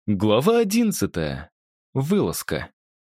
Глава 11. Вылазка.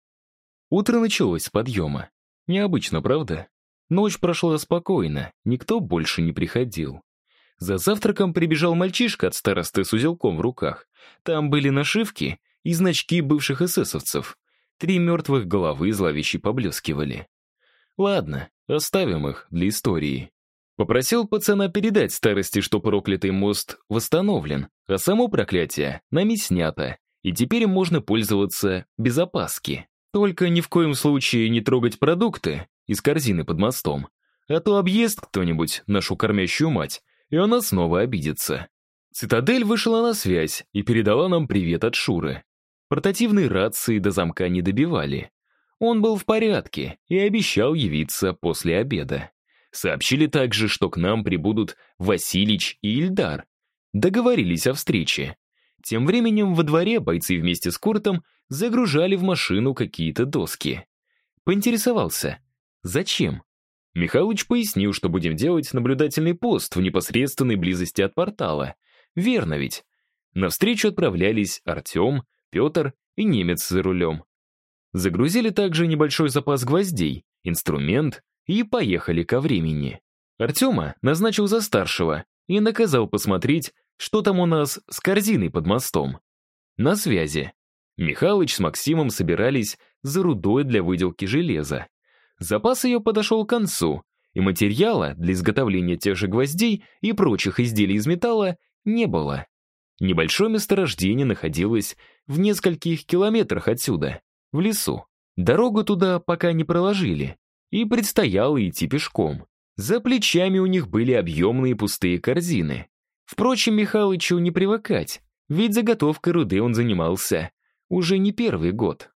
Утро началось с подъема. Необычно, правда? Ночь прошла спокойно, никто больше не приходил. За завтраком прибежал мальчишка от старосты с узелком в руках. Там были нашивки и значки бывших эсэсовцев. 3 мертвых головы зловеще поблескивали. Ладно, оставим их для истории. Попросил пацана передать старости, что проклятый мост восстановлен, а само проклятие нами снято, и теперь им можно пользоваться без опаски. Только ни в коем случае не трогать продукты из корзины под мостом, а то объест кто-нибудь нашу кормящую мать, и она снова обидится. Цитадель вышла на связь и передала нам привет от Шуры. Портативной рации до замка не добивали. Он был в порядке и обещал явиться после обеда. Сообщили также, что к нам прибудут Василич и Ильдар. Договорились о встрече. Тем временем во дворе бойцы вместе с Куртом загружали в машину какие-то доски. Поинтересовался, зачем? Михалыч пояснил, что будем делать наблюдательный пост в непосредственной близости от портала. Верно ведь? Навстречу отправлялись Артем, Петр и немец за рулем. Загрузили также небольшой запас гвоздей, инструмент, и поехали ко времени. Артема назначил за старшего и наказал посмотреть, что там у нас с корзиной под мостом. На связи. Михалыч с Максимом собирались за рудой для выделки железа. Запас ее подошел к концу, и материала для изготовления тех же гвоздей и прочих изделий из металла не было. Небольшое месторождение находилось в нескольких километрах отсюда, в лесу. Дорогу туда пока не проложили, и предстояло идти пешком. За плечами у них были объемные пустые корзины. Впрочем, Михалычу не привыкать, ведь заготовкой руды он занимался уже не первый год.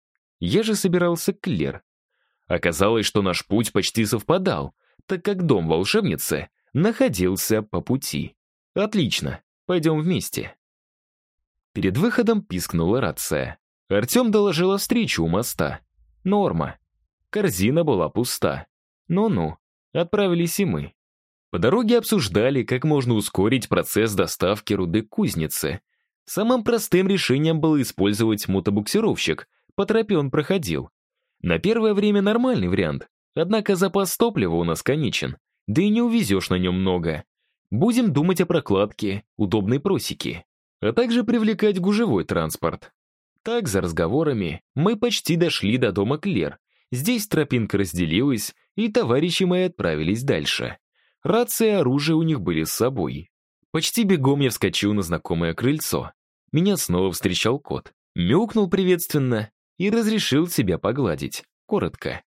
Я же собирался к Клер. Оказалось, что наш путь почти совпадал, так как дом волшебницы находился по пути. Отлично, пойдем вместе. Перед выходом пискнула рация. Артем доложил о встрече у моста. Норма. Корзина была пуста. Ну-ну, отправились и мы. По дороге обсуждали, как можно ускорить процесс доставки руды к кузнице. Самым простым решением было использовать мотобуксировщик, по тропе он проходил. На первое время нормальный вариант, однако запас топлива у нас конечен, да и не увезешь на нем много. Будем думать о прокладке удобной просеки, а также привлекать гужевой транспорт. Так, за разговорами, мы почти дошли до дома Клер. Здесь тропинка разделилась, и товарищи мои отправились дальше. Рация и оружие у них были с собой. Почти бегом я вскочил на знакомое крыльцо. Меня снова встречал кот. Мяукнул приветственно и разрешил себя погладить, коротко.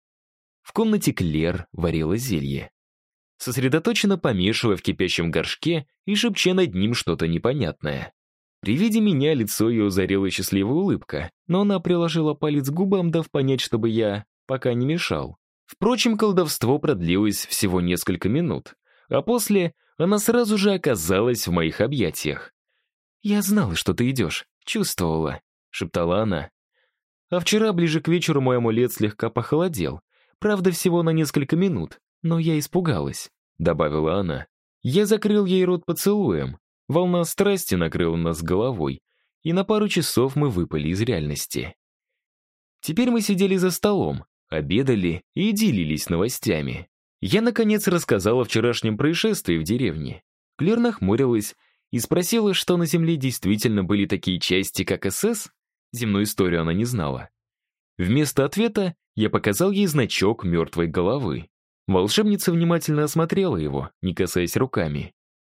В комнате Клер варила зелье. Сосредоточенно помешивая в кипящем горшке и шепча над ним что-то непонятное. При виде меня лицо ее озарила счастливая улыбка, но она приложила палец к губам, дав понять, чтобы я пока не мешал. Впрочем, колдовство продлилось всего несколько минут, а после она сразу же оказалась в моих объятиях. «Я знала, что ты идешь, чувствовала», — шептала она. А вчера, ближе к вечеру, мой амулет слегка похолодел. Правда, всего на несколько минут, но я испугалась, — добавила она. Я закрыл ей рот поцелуем. Волна страсти накрыла нас головой, и на пару часов мы выпали из реальности. Теперь мы сидели за столом, обедали и делились новостями. Я, наконец, рассказал о вчерашнем происшествии в деревне. Клер нахмурилась и спросила, что на Земле действительно были такие части, как СС. Земную историю она не знала. Вместо ответа я показал ей значок мертвой головы. Волшебница внимательно осмотрела его, не касаясь руками.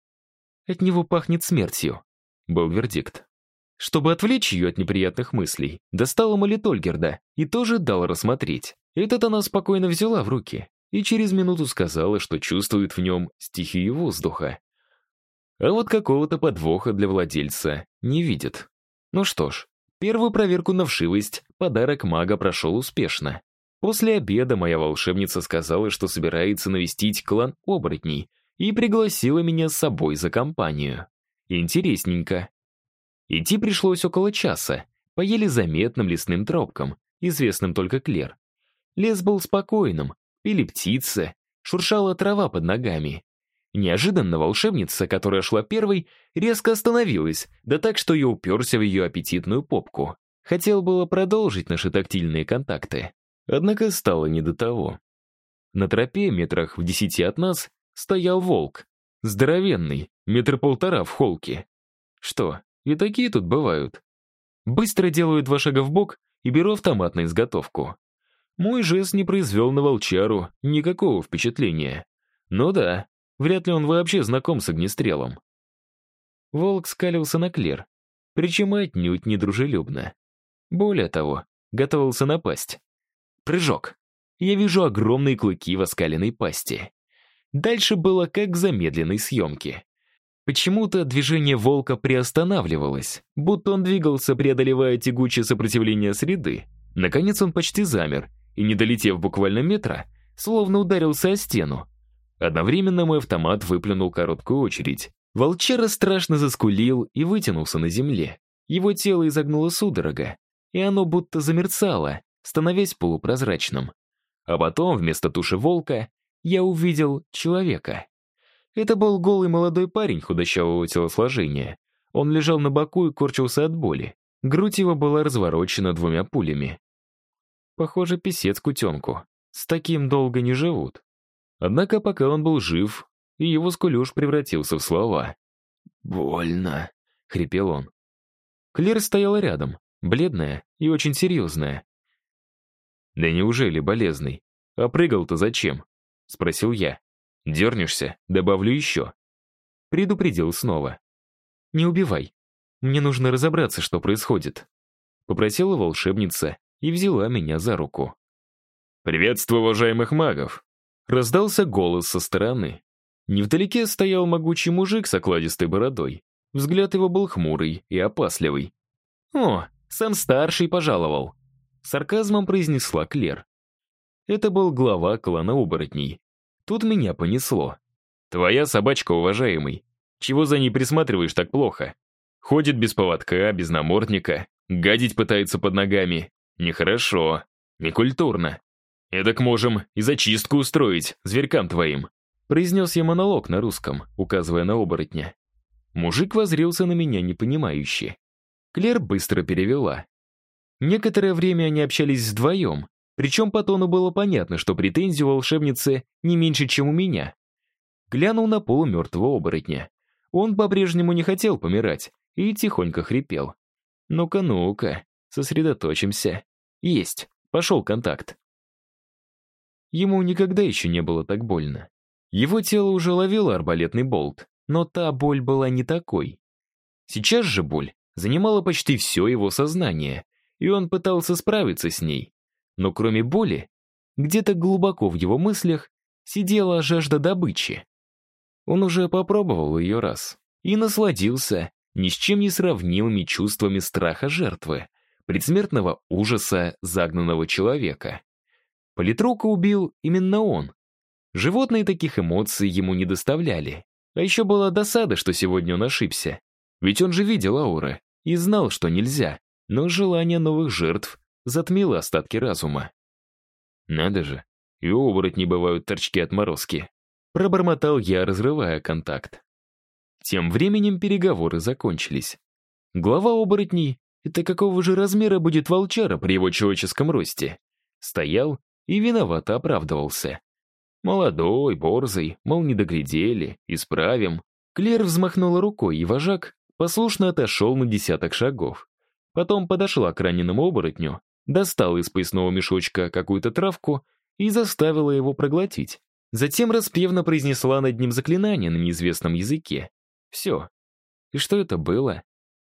«От него пахнет смертью», — был вердикт. Чтобы отвлечь ее от неприятных мыслей, достала амулет Ольгерда и тоже дала рассмотреть. Этот она спокойно взяла в руки и через минуту сказала, что чувствует в нем стихию воздуха. А вот какого-то подвоха для владельца не видит. Ну что ж, первую проверку на вшивость подарок мага прошел успешно. После обеда моя волшебница сказала, что собирается навестить клан оборотней, и пригласила меня с собой за компанию. Интересненько. Идти пришлось около часа, по еле заметным лесным тропкам, известным только Клер. Лес был спокойным, пели птицы, шуршала трава под ногами. Неожиданно волшебница, которая шла первой, резко остановилась, да так, что я уперся в ее аппетитную попку. Хотел было продолжить наши тактильные контакты. Однако стало не до того. На тропе, метрах в 10 от нас, стоял волк. Здоровенный, 1,5 метра в холке. Что, и такие тут бывают? Быстро делаю 2 шага вбок и беру автомат на изготовку. Мой жест не произвел на волчару никакого впечатления. Ну да, вряд ли он вообще знаком с огнестрелом. Волк скалился на Клер, причем отнюдь не дружелюбно. Более того, готовился напасть. Прыжок. Я вижу огромные клыки в оскаленной пасти. Дальше было как в замедленной съемке. Почему-то движение волка приостанавливалось, будто он двигался, преодолевая тягучее сопротивление среды. Наконец он почти замер, и, не долетев буквально метра, словно ударился о стену. Одновременно мой автомат выплюнул короткую очередь. Волчара страшно заскулил и вытянулся на земле. Его тело изогнуло судорога, и оно будто замерцало, становясь полупрозрачным. А потом, вместо туши волка, я увидел человека. Это был голый молодой парень худощавого телосложения. Он лежал на боку и корчился от боли. Грудь его была разворочена 2 пулями. Похоже, писец кутенку. С таким долго не живут. Однако пока он был жив, и его скулёж превратился в слова. «Больно», — хрипел он. Клер стояла рядом, бледная и очень серьезная. «Да неужели болезный? А прыгал-то зачем?» — спросил я. «Дернешься, добавлю еще». Предупредил снова. «Не убивай. Мне нужно разобраться, что происходит», — попросила волшебница и взяла меня за руку. «Приветствую, уважаемых магов!» — раздался голос со стороны. Невдалеке стоял могучий мужик с окладистой бородой. Взгляд его был хмурый и опасливый. «О, сам старший пожаловал», — сарказмом произнесла Клер. Это был глава клана оборотней. Тут меня понесло. «Твоя собачка, уважаемый. Чего за ней присматриваешь так плохо? Ходит без поводка, без намордника, гадить пытается под ногами. Нехорошо, некультурно. Эдак можем и зачистку устроить зверькам твоим», произнес я монолог на русском, указывая на оборотня. Мужик воззрился на меня непонимающе. Клер быстро перевела. Некоторое время они общались вдвоем, причем по тону было понятно, что претензии у волшебницы не меньше, чем у меня. Глянул на полумертвого оборотня. Он по-прежнему не хотел помирать и тихонько хрипел. «Ну-ка, ну-ка, сосредоточимся. Есть, пошел контакт». Ему никогда еще не было так больно. Его тело уже ловило арбалетный болт, но та боль была не такой. Сейчас же боль занимала почти все его сознание, и он пытался справиться с ней. Но кроме боли, где-то глубоко в его мыслях сидела жажда добычи. Он уже попробовал ее раз и насладился ни с чем не сравнимыми чувствами страха жертвы, предсмертного ужаса загнанного человека. Политрука убил именно он. Животные таких эмоций ему не доставляли. А еще была досада, что сегодня он ошибся. Ведь он же видел ауры и знал, что нельзя, но желание новых жертв затмило остатки разума. «Надо же, и у оборотней бывают торчки-отморозки», пробормотал я, разрывая контакт. Тем временем переговоры закончились. Глава оборотней — это какого же размера будет волчара при его человеческом росте? Стоял и виновато оправдывался. Молодой, борзый, мол, не доглядели, исправим. Клер взмахнула рукой, и вожак послушно отошел на 10 шагов. Потом подошла к раненому оборотню, достала из поясного мешочка какую-то травку и заставила его проглотить. Затем распевно произнесла над ним заклинание на неизвестном языке. Все. И что это было?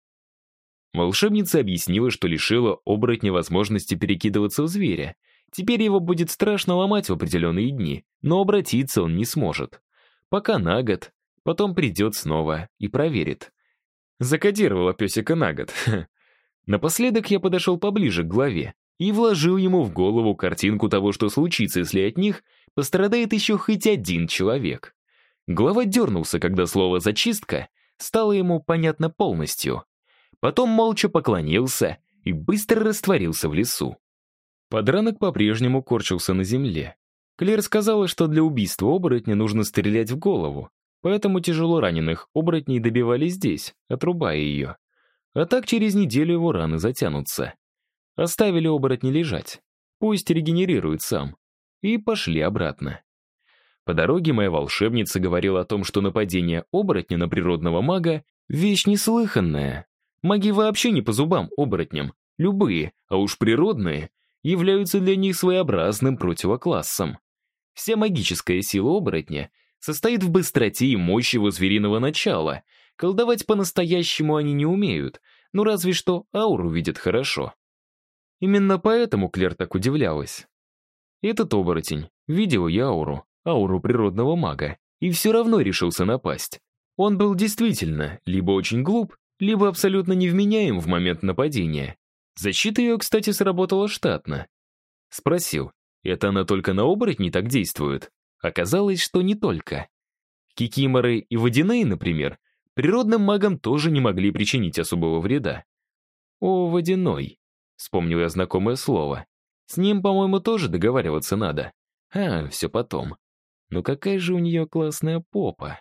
Волшебница объяснила, что лишила оборотня возможности перекидываться в зверя. Теперь его будет страшно ломать в определенные дни, но обратиться он не сможет. Пока на год, потом придет снова и проверит. Закодировала песика на год. Напоследок я подошел поближе к главе и вложил ему в голову картинку того, что случится, если от них пострадает еще хоть один человек. Глава дернулся, когда слово «зачистка» стало ему понятно полностью. Потом молча поклонился и быстро растворился в лесу. Подранок по-прежнему корчился на земле. Клер сказала, что для убийства оборотня нужно стрелять в голову, поэтому тяжело раненых оборотней добивали здесь, отрубая ее. А так через неделю его раны затянутся. Оставили оборотня лежать. Пусть регенерирует сам. И пошли обратно. По дороге моя волшебница говорила о том, что нападение оборотня на природного мага — вещь неслыханная. Маги вообще не по зубам оборотням. Любые, а уж природные, являются для них своеобразным противоклассом. Вся магическая сила оборотня состоит в быстроте и мощи его звериного начала. Колдовать по-настоящему они не умеют, но разве что ауру видят хорошо. Именно поэтому Клер так удивлялась. Этот оборотень видел я ауру природного мага, и все равно решился напасть. Он был действительно либо очень глуп, либо абсолютно невменяем в момент нападения. Защита ее, кстати, сработала штатно. Спросил, это она только на оборотней так действует? Оказалось, что не только. Кикиморы и водяные, например, природным магам тоже не могли причинить особого вреда. О, водяной. Вспомнил я знакомое слово. С ним, по-моему, тоже договариваться надо. Все потом. Но какая же у нее классная попа.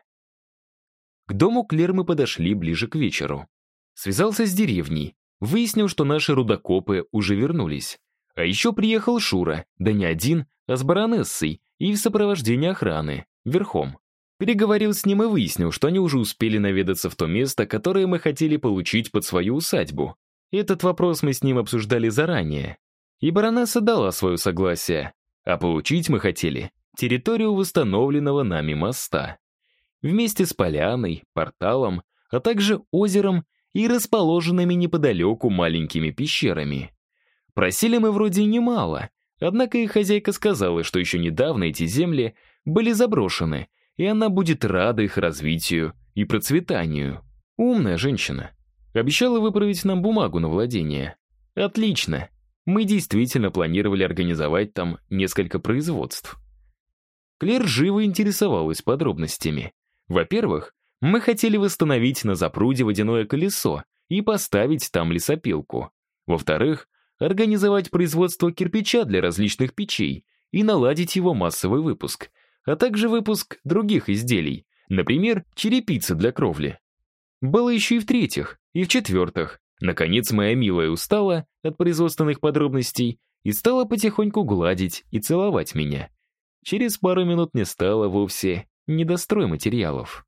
К дому Клер мы подошли ближе к вечеру. Связался с деревней. Выяснил, что наши рудокопы уже вернулись. А еще приехал Шура, да не один, а с баронессой и в сопровождении охраны, верхом. Переговорил с ним и выяснил, что они уже успели наведаться в то место, которое мы хотели получить под свою усадьбу. Этот вопрос мы с ним обсуждали заранее. И баронесса дала свое согласие. А получить мы хотели территорию восстановленного нами моста. Вместе с поляной, порталом, а также озером и расположенными неподалеку маленькими пещерами. Просили мы вроде немало, однако их хозяйка сказала, что еще недавно эти земли были заброшены, и она будет рада их развитию и процветанию. Умная женщина. Обещала выправить нам бумагу на владение. Отлично. Мы действительно планировали организовать там несколько производств. Клер живо интересовалась подробностями. Во-первых, мы хотели восстановить на запруде водяное колесо и поставить там лесопилку. Во-вторых, организовать производство кирпича для различных печей и наладить его массовый выпуск, а также выпуск других изделий, например, черепицы для кровли. Было еще и в-третьих, и в-четвертых. Наконец, моя милая устала от производственных подробностей и стала потихоньку гладить и целовать меня. Через пару минут мне стало вовсе не до стройматериалов.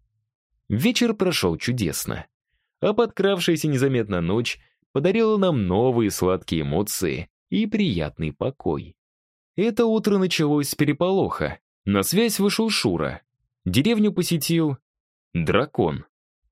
Вечер прошел чудесно, а подкравшаяся незаметно ночь подарила нам новые сладкие эмоции и приятный покой. Это утро началось с переполоха. На связь вышел Шура. Деревню посетил дракон.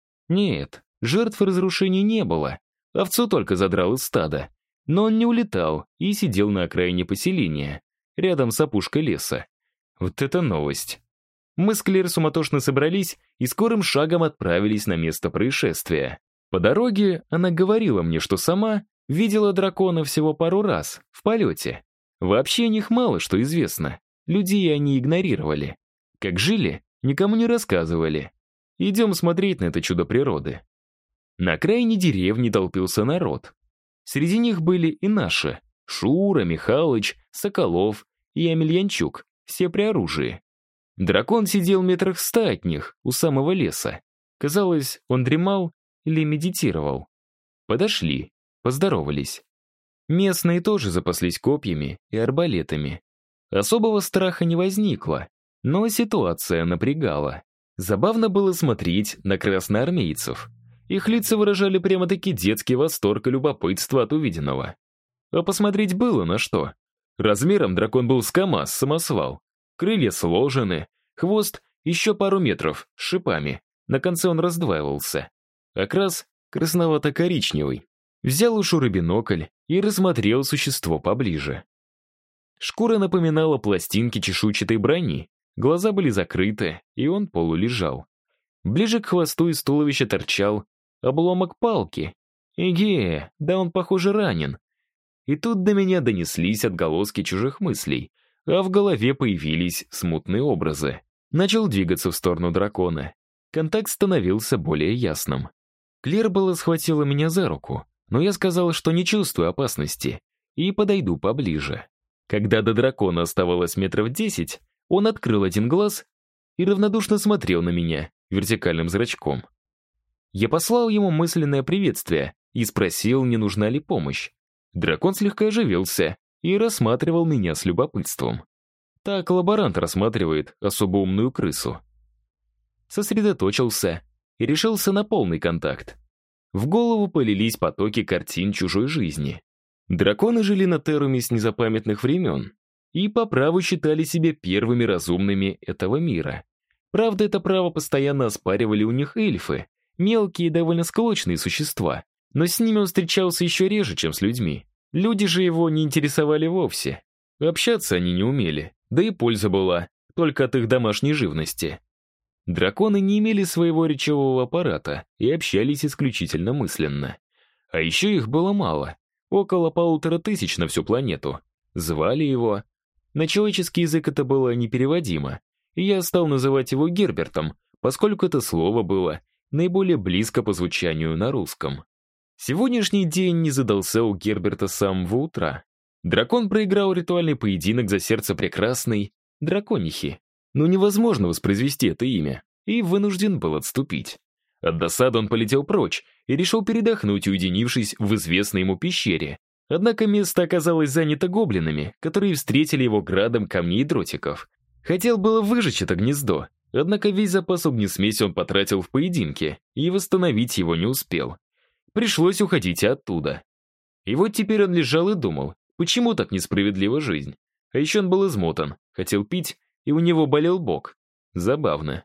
Нет, жертв и разрушений не было. Овцу только задрал из стада. Но он не улетал и сидел на окраине поселения, рядом с опушкой леса. Вот это новость. Мы с Клер суматошно собрались и скорым шагом отправились на место происшествия. По дороге она говорила мне, что сама видела дракона всего пару раз, в полете. Вообще о них мало что известно. Людей они игнорировали. Как жили, никому не рассказывали. Идем смотреть на это чудо природы. На окраине деревни толпился народ. Среди них были и наши: Шура, Михалыч, Соколов и Амельянчук, все при оружии. Дракон сидел метрах 100 от них, у самого леса. Казалось, он дремал или медитировал. Подошли, поздоровались. Местные тоже запаслись копьями и арбалетами. Особого страха не возникло, но ситуация напрягала. Забавно было смотреть на красноармейцев. Их лица выражали прямо-таки детский восторг и любопытство от увиденного. А посмотреть было на что. Размером дракон был с КамАЗ-самосвал. Крылья сложены, хвост еще пару метров, с шипами. На конце он раздваивался. Окрас красновато-коричневый. Взял у Шуры бинокль и рассмотрел существо поближе. Шкура напоминала пластинки чешуйчатой брони, глаза были закрыты, и он полулежал. Ближе к хвосту из туловища торчал обломок палки. Эге, да он, похоже, ранен. И тут до меня донеслись отголоски чужих мыслей, а в голове появились смутные образы. Начал двигаться в сторону дракона. Контакт становился более ясным. Клер было схватила меня за руку, но я сказал, что не чувствую опасности, и подойду поближе. Когда до дракона оставалось метров 10, он открыл один глаз и равнодушно смотрел на меня вертикальным зрачком. Я послал ему мысленное приветствие и спросил, не нужна ли помощь. Дракон слегка оживился и рассматривал меня с любопытством. Так лаборант рассматривает особо умную крысу. Сосредоточился и решился на полный контакт. В голову полились потоки картин чужой жизни. Драконы жили на Теруме с незапамятных времен и по праву считали себя первыми разумными этого мира. Правда, это право постоянно оспаривали у них эльфы, мелкие и довольно склочные существа, но с ними он встречался еще реже, чем с людьми. Люди же его не интересовали вовсе. Общаться они не умели, да и польза была только от их домашней живности. Драконы не имели своего речевого аппарата и общались исключительно мысленно. А еще их было мало, около 1500 на всю планету. Звали его. На человеческий язык это было непереводимо, и я стал называть его Гербертом, поскольку это слово было наиболее близко по звучанию на русском. Сегодняшний день не задался у Герберта с самого утра. Дракон проиграл ритуальный поединок за сердце прекрасной драконихи, но невозможно воспроизвести это имя, и вынужден был отступить. От досады он полетел прочь и решил передохнуть, уединившись в известной ему пещере. Однако место оказалось занято гоблинами, которые встретили его градом камней и дротиков. Хотел было выжечь это гнездо, однако весь запас огнесмеси он потратил в поединке, и восстановить его не успел. Пришлось уходить оттуда. И вот теперь он лежал и думал, почему так несправедлива жизнь. А еще он был измотан, хотел пить, и у него болел бок. Забавно.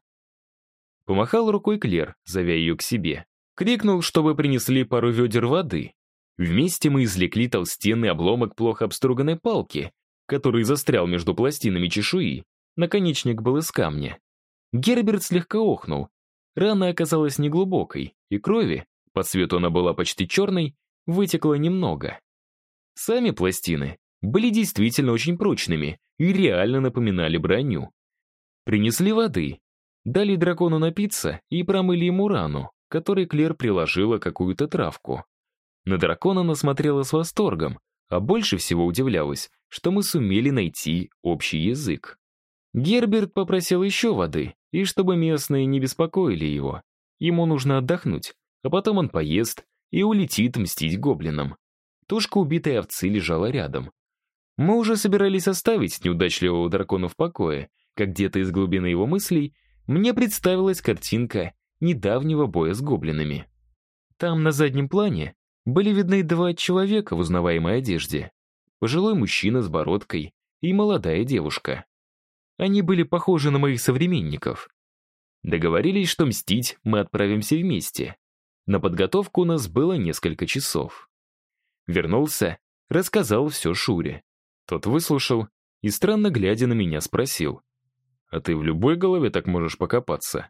Помахал рукой Клер, зовя ее к себе. Крикнул, чтобы принесли пару ведер воды. Вместе мы извлекли толстенный обломок плохо обструганной палки, который застрял между пластинами чешуи. Наконечник был из камня. Герберт слегка охнул. Рана оказалась неглубокой, и крови, по цвету она была почти черной, вытекло немного. Сами пластины были действительно очень прочными и реально напоминали броню. Принесли воды, дали дракону напиться и промыли ему рану, к которой Клер приложила какую-то травку. На дракона она смотрела с восторгом, а больше всего удивлялась, что мы сумели найти общий язык. Герберт попросил еще воды, и чтобы местные не беспокоили его. Ему нужно отдохнуть, а потом он поест и улетит мстить гоблинам. Тушка убитой овцы лежала рядом. Мы уже собирались оставить неудачливого дракона в покое, как где-то из глубины его мыслей мне представилась картинка недавнего боя с гоблинами. Там на заднем плане были видны два человека в узнаваемой одежде. Пожилой мужчина с бородкой и молодая девушка. Они были похожи на моих современников. Договорились, что мстить мы отправимся вместе. На подготовку у нас было несколько часов. Вернулся, рассказал все Шуре. Тот выслушал и, странно глядя на меня, спросил: «А ты в любой голове так можешь покопаться?»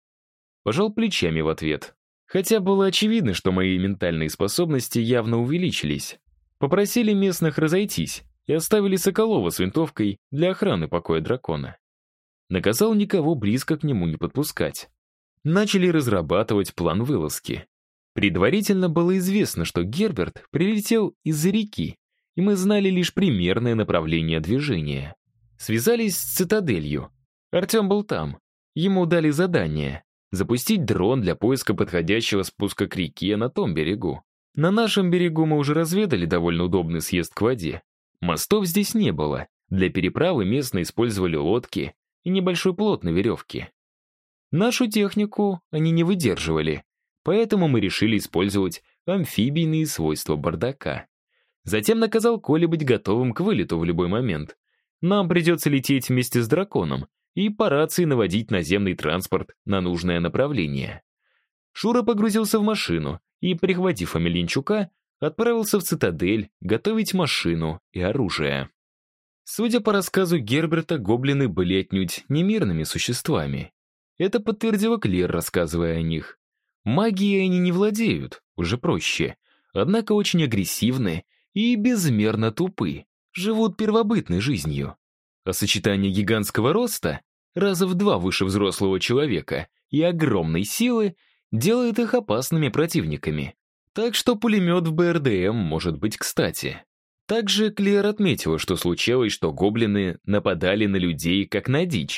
Пожал плечами в ответ. Хотя было очевидно, что мои ментальные способности явно увеличились. Попросили местных разойтись и оставили Соколова с винтовкой для охраны покоя дракона. Наказал никого близко к нему не подпускать. Начали разрабатывать план вылазки. Предварительно было известно, что Герберт прилетел из-за реки, и мы знали лишь примерное направление движения. Связались с цитаделью. Артем был там. Ему дали задание — запустить дрон для поиска подходящего спуска к реке на том берегу. На нашем берегу мы уже разведали довольно удобный съезд к воде. Мостов здесь не было. Для переправы местные использовали лодки и небольшой плот на веревке. Нашу технику они не выдерживали, поэтому мы решили использовать амфибийные свойства бардака. Затем наказал Коле быть готовым к вылету в любой момент. Нам придется лететь вместе с драконом и по рации наводить наземный транспорт на нужное направление. Шура погрузился в машину и, прихватив Амельянчука, отправился в цитадель готовить машину и оружие. Судя по рассказу Герберта, гоблины были отнюдь не мирными существами. Это подтвердила Клер, рассказывая о них. Магией они не владеют, уже проще, однако очень агрессивны и безмерно тупы, живут первобытной жизнью. А сочетание гигантского роста, раза в 2 выше взрослого человека, и огромной силы делает их опасными противниками. Так что пулемет в БРДМ может быть кстати. Также Клер отметила, что случалось, что гоблины нападали на людей как на дичь.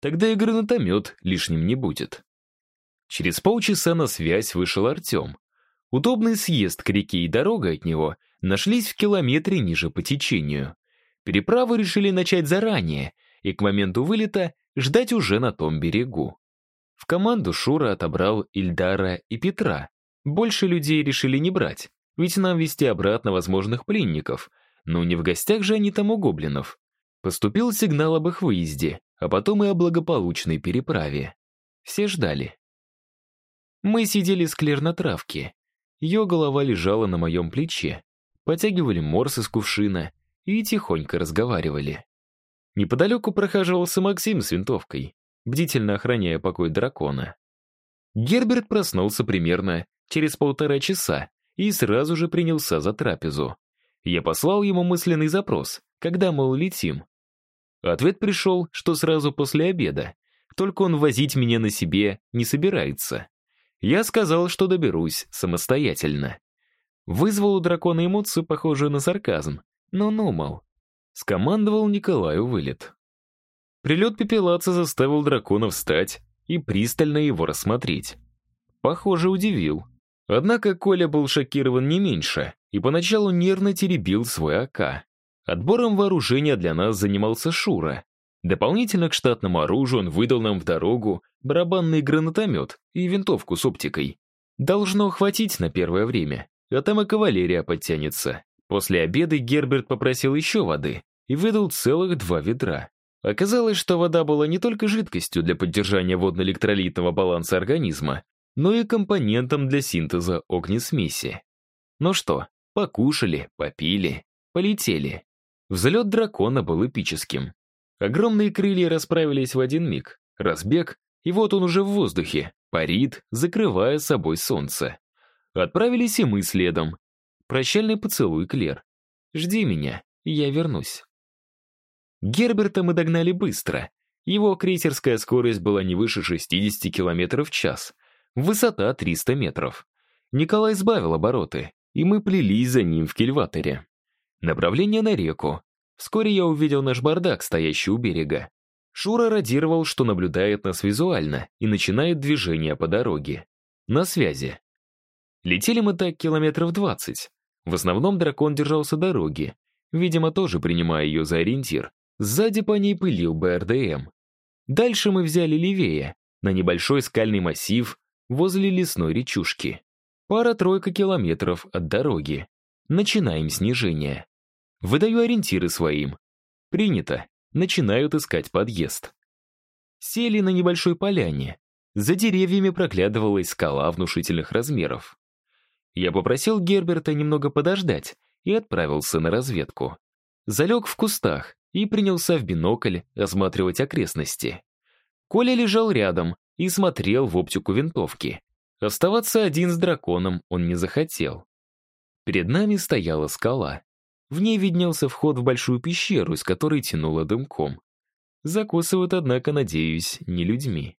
Тогда и гранатомет лишним не будет. Через полчаса на связь вышел Артем. Удобный съезд к реке и дорога от него нашлись в километре ниже по течению. Переправу решили начать заранее и к моменту вылета ждать уже на том берегу. В команду Шура отобрал Ильдара и Петра. Больше людей решили не брать, ведь нам везти обратно возможных пленников. Но не в гостях же они там у гоблинов. Поступил сигнал об их выезде, а потом и о благополучной переправе. Все ждали. Мы сидели с Клер на травке. Ее голова лежала на моем плече. Потягивали морс из кувшина и тихонько разговаривали. Неподалеку прохаживался Максим с винтовкой, бдительно охраняя покой дракона. Герберт проснулся примерно через 1,5 часа и сразу же принялся за трапезу. Я послал ему мысленный запрос, когда мы улетим. Ответ пришел, что сразу после обеда, только он возить меня на себе не собирается. Я сказал, что доберусь самостоятельно. Вызвал у дракона эмоцию, похожую на сарказм, но мол. Скомандовал Николаю вылет. Прилет пепелаца заставил дракона встать и пристально его рассмотреть. Похоже, удивил. Однако Коля был шокирован не меньше и поначалу нервно теребил свой АК. Отбором вооружения для нас занимался Шура. Дополнительно к штатному оружию он выдал нам в дорогу барабанный гранатомет и винтовку с оптикой. Должно хватить на первое время, а там и кавалерия подтянется. После обеда Герберт попросил еще воды и выдал целых 2 ведра. Оказалось, что вода была не только жидкостью для поддержания водно-электролитного баланса организма, но и компонентом для синтеза огнесмеси. Ну что, покушали, попили, полетели. Взлет дракона был эпическим. Огромные крылья расправились в один миг, разбег, и вот он уже в воздухе, парит, закрывая собой солнце. Отправились и мы следом. Прощальный поцелуй, Клер. Жди меня, я вернусь. Герберта мы догнали быстро. Его крейсерская скорость была не выше 60 км в час. Высота 300 метров. Николай сбавил обороты, и мы плелись за ним в кильваторе. Направление на реку. Вскоре я увидел наш бардак, стоящий у берега. Шура радировал, что наблюдает нас визуально и начинает движение по дороге. На связи. Летели мы так километров 20. В основном дракон держался дороги, видимо, тоже принимая ее за ориентир. Сзади по ней пылил БРДМ. Дальше мы взяли левее, на небольшой скальный массив возле лесной речушки. 2-3 километров от дороги. Начинаем снижение. Выдаю ориентиры своим. Принято. Начинают искать подъезд. Сели на небольшой поляне. За деревьями проглядывалась скала внушительных размеров. Я попросил Герберта немного подождать и отправился на разведку. Залег в кустах и принялся в бинокль осматривать окрестности. Коля лежал рядом и смотрел в оптику винтовки. Оставаться один с драконом он не захотел. Перед нами стояла скала. В ней виднелся вход в большую пещеру, из которой тянуло дымком. Закусывают, однако, надеюсь, не людьми.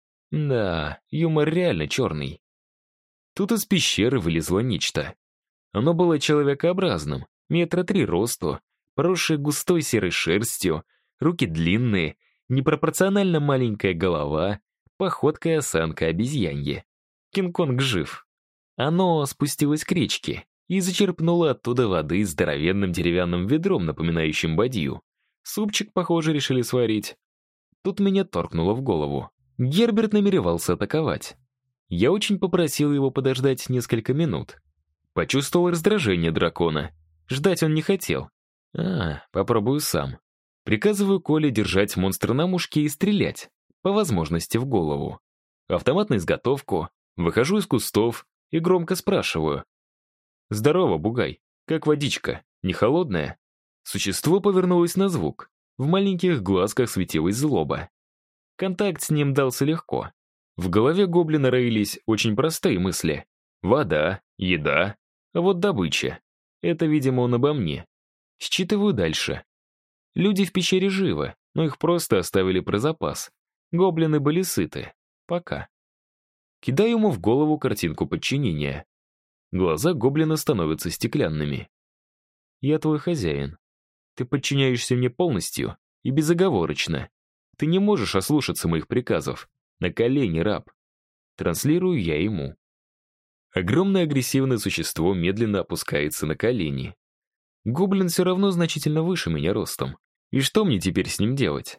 Да, юмор реально черный. Тут из пещеры вылезло нечто. Оно было человекообразным, 3 метра росту, поросшее густой серой шерстью, руки длинные, непропорционально маленькая голова, походка и осанка обезьянье. Кинг-Конг жив. Оно спустилось к речке и зачерпнуло оттуда воды здоровенным деревянным ведром, напоминающим бадью. Супчик, похоже, решили сварить. Тут меня торкнуло в голову. Герберт намеревался атаковать. Я очень попросил его подождать несколько минут. Почувствовал раздражение дракона. Ждать он не хотел. Попробую сам. Приказываю Коле держать монстра на мушке и стрелять, по возможности в голову. Автомат на изготовку, выхожу из кустов и громко спрашиваю. «Здорово, бугай. Как водичка? Не холодная?» Существо повернулось на звук. В маленьких глазках светилась злоба. Контакт с ним дался легко. В голове гоблина роились очень простые мысли. Вода, еда, а вот добыча. Это, видимо, он обо мне. Считываю дальше. Люди в пещере живы, но их просто оставили про запас. Гоблины были сыты. Пока. Кидаю ему в голову картинку подчинения. Глаза гоблина становятся стеклянными. «Я твой хозяин. Ты подчиняешься мне полностью и безоговорочно. Ты не можешь ослушаться моих приказов. На колени, раб. Транслирую я ему. Огромное агрессивное существо медленно опускается на колени. Гоблин все равно значительно выше меня ростом. И что мне теперь с ним делать?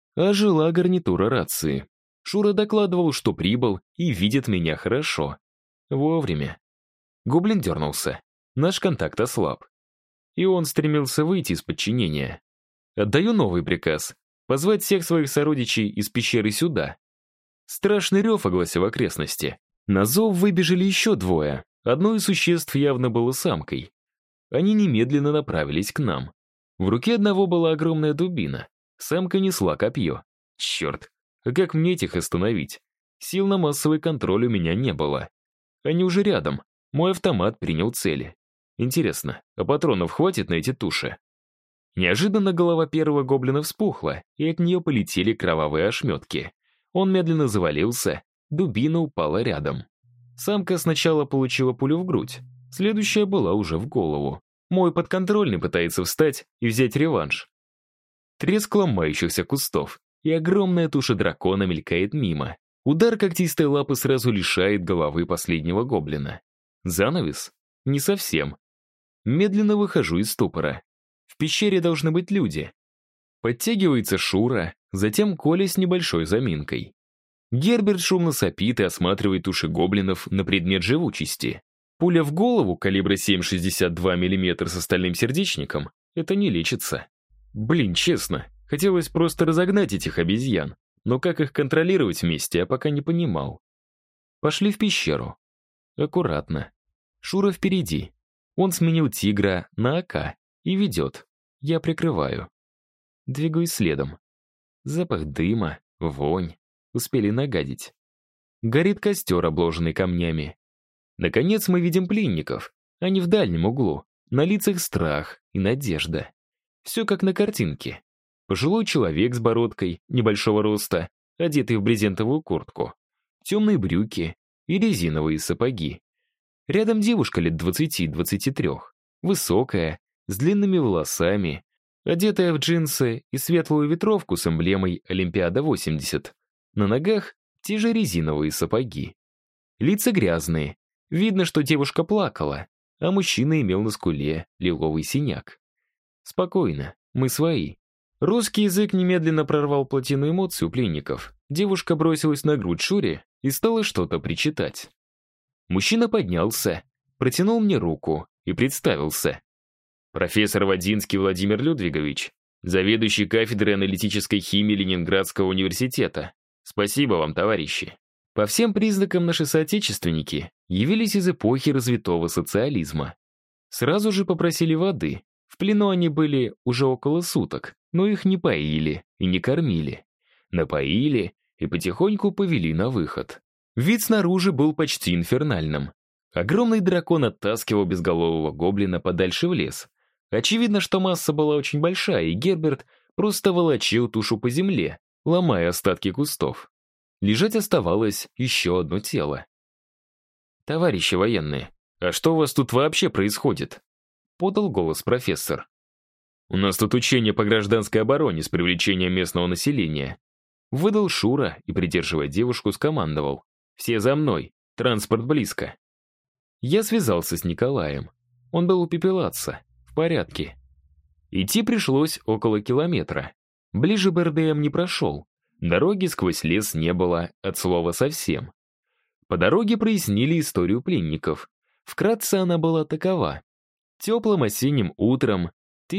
Ожила гарнитура рации. Шура докладывал, что прибыл и видит меня хорошо. Вовремя. Гоблин дернулся. Наш контакт ослаб. И он стремился выйти из подчинения. Отдаю новый приказ. Позвать всех своих сородичей из пещеры сюда. Страшный рев огласил окрестности. На зов выбежали еще двое. Одно из существ явно было самкой. Они немедленно направились к нам. В руке одного была огромная дубина. Самка несла копье. Черт, а как мне этих остановить? Сил на массовый контроль у меня не было. Они уже рядом. Мой автомат принял цели. Интересно, а патронов хватит на эти туши? Неожиданно голова первого гоблина вспухла, и от нее полетели кровавые ошметки. Он медленно завалился, дубина упала рядом. Самка сначала получила пулю в грудь, следующая была уже в голову. Мой подконтрольный пытается встать и взять реванш. Треск ломающихся кустов, и огромная туша дракона мелькает мимо. Удар когтистой лапы сразу лишает головы последнего гоблина. Занавес? Не совсем. Медленно выхожу из ступора. В пещере должны быть люди. Подтягивается Шура, затем Коля с небольшой заминкой. Герберт шумно сопит и осматривает туши гоблинов на предмет живучести. Пуля в голову калибра 7,62 мм с остальным сердечником — это не лечится. Блин, честно, хотелось просто разогнать этих обезьян, но как их контролировать вместе, я пока не понимал. Пошли в пещеру. Аккуратно. Шура впереди. Он сменил тигра на АК и ведет. Я прикрываю. Двигаюсь следом. Запах дыма, вонь. Успели нагадить. Горит костер, обложенный камнями. Наконец мы видим пленников. Они в дальнем углу. На лицах страх и надежда. Все как на картинке. Пожилой человек с бородкой, небольшого роста, одетый в брезентовую куртку. Темные брюки и резиновые сапоги. Рядом девушка лет 20-23. Высокая, с длинными волосами, одетая в джинсы и светлую ветровку с эмблемой «Олимпиада-80». На ногах те же резиновые сапоги. Лица грязные. Видно, что девушка плакала, а мужчина имел на скуле лиловый синяк. Спокойно, мы свои. Русский язык немедленно прорвал плотину эмоций у пленников. Девушка бросилась на грудь Шуре и стала что-то причитать. Мужчина поднялся, протянул мне руку и представился. Профессор Водинский Владимир Людвигович, заведующий кафедрой аналитической химии Ленинградского университета. Спасибо вам, товарищи. По всем признакам наши соотечественники явились из эпохи развитого социализма. Сразу же попросили воды. В плену они были уже около суток, но их не поили и не кормили. Напоили и потихоньку повели на выход. Вид снаружи был почти инфернальным. Огромный дракон оттаскивал безголового гоблина подальше в лес. Очевидно, что масса была очень большая, и Герберт просто волочил тушу по земле, ломая остатки кустов. Лежать оставалось еще одно тело. «Товарищи военные, а что у вас тут вообще происходит?» — подал голос профессор. «У нас тут учение по гражданской обороне с привлечением местного населения». Выдал Шура и, придерживая девушку, скомандовал. «Все за мной, транспорт близко». Я связался с Николаем. Он был у пепелаца, в порядке. Идти пришлось около километра. Ближе БРДМ не прошел. Дороги сквозь лес не было от слова совсем. По дороге прояснили историю пленников. Вкратце она была такова. Теплым осенним утром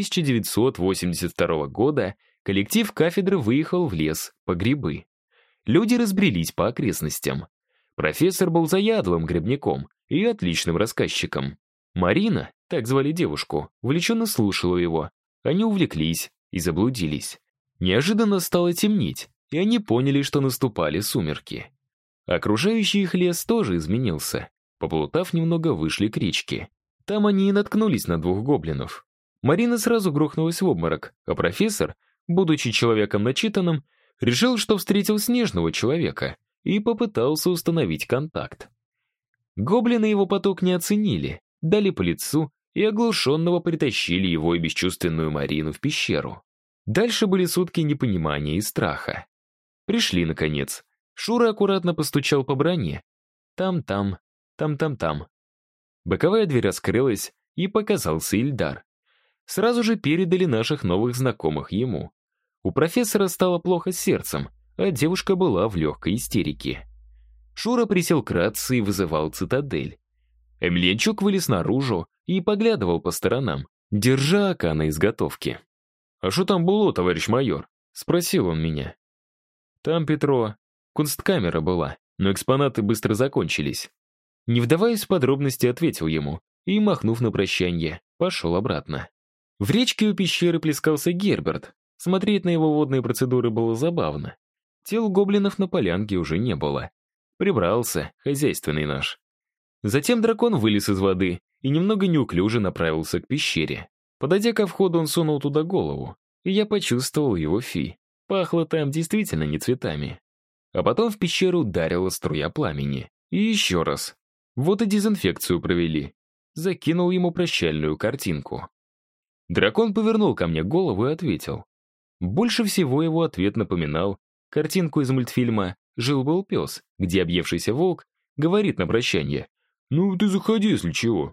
1982 года коллектив кафедры выехал в лес по грибы. Люди разбрелись по окрестностям. Профессор был заядлым грибником и отличным рассказчиком. Марина, так звали девушку, увлеченно слушала его. Они увлеклись и заблудились. Неожиданно стало темнеть, и они поняли, что наступали сумерки. Окружающий их лес тоже изменился. Поплутав немного, вышли к речке. Там они и наткнулись на двух гоблинов. Марина сразу грохнулась в обморок, а профессор, будучи человеком начитанным, решил, что встретил снежного человека, и попытался установить контакт. Гоблины его поток не оценили, дали по лицу и оглушенного притащили его и бесчувственную Марину в пещеру. Дальше были сутки непонимания и страха. Пришли, наконец. Шура аккуратно постучал по броне. Там-там, там-там-там. Боковая дверь раскрылась, и показался Ильдар. Сразу же передали наших новых знакомых ему. У профессора стало плохо с сердцем, а девушка была в легкой истерике. Шура присел к рации и вызывал цитадель. Эмельянчук вылез наружу и поглядывал по сторонам, держа АК на изготовке. «А что там было, товарищ майор?» — спросил он меня. «Там, Петро, кунсткамера была, но экспонаты быстро закончились». Не вдаваясь в подробности, ответил ему и, махнув на прощанье, пошел обратно. В речке у пещеры плескался Герберт. Смотреть на его водные процедуры было забавно. Тел гоблинов на полянке уже не было. Прибрался, хозяйственный наш. Затем дракон вылез из воды и немного неуклюже направился к пещере. Подойдя ко входу, он сунул туда голову, и я почувствовал его фи. Пахло там действительно не цветами. А потом в пещеру ударила струя пламени. И еще раз. Вот и дезинфекцию провели. Закинул ему прощальную картинку. Дракон повернул ко мне голову и ответил. Больше всего его ответ напоминал картинку из мультфильма «Жил-был пес», где объевшийся волк говорит на прощание: «Ну, ты заходи, если чего».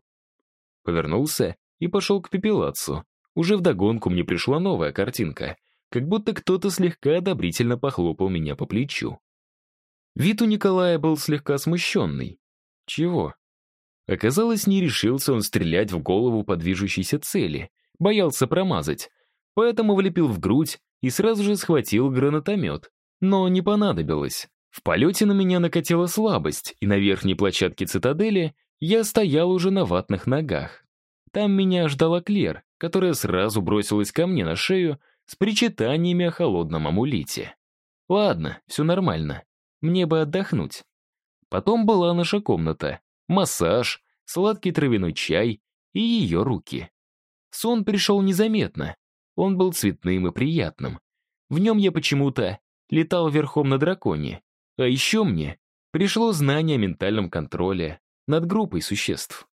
Повернулся и пошел к пепелацу. Уже вдогонку мне пришла новая картинка, как будто кто-то слегка одобрительно похлопал меня по плечу. Вид у Николая был слегка смущенный. Чего? Оказалось, не решился он стрелять в голову по движущейся цели, боялся промазать, поэтому влепил в грудь и сразу же схватил гранатомет. Но не понадобилось. В полете на меня накатила слабость, и на верхней площадке цитадели я стоял уже на ватных ногах. Там меня ждала Клер, которая сразу бросилась ко мне на шею с причитаниями о холодном амулете. Ладно, все нормально. Мне бы отдохнуть. Потом была наша комната, массаж, сладкий травяной чай и ее руки. Сон пришел незаметно. Он был цветным и приятным. В нем я почему-то летал верхом на драконе. А еще мне пришло знание о ментальном контроле над группой существ.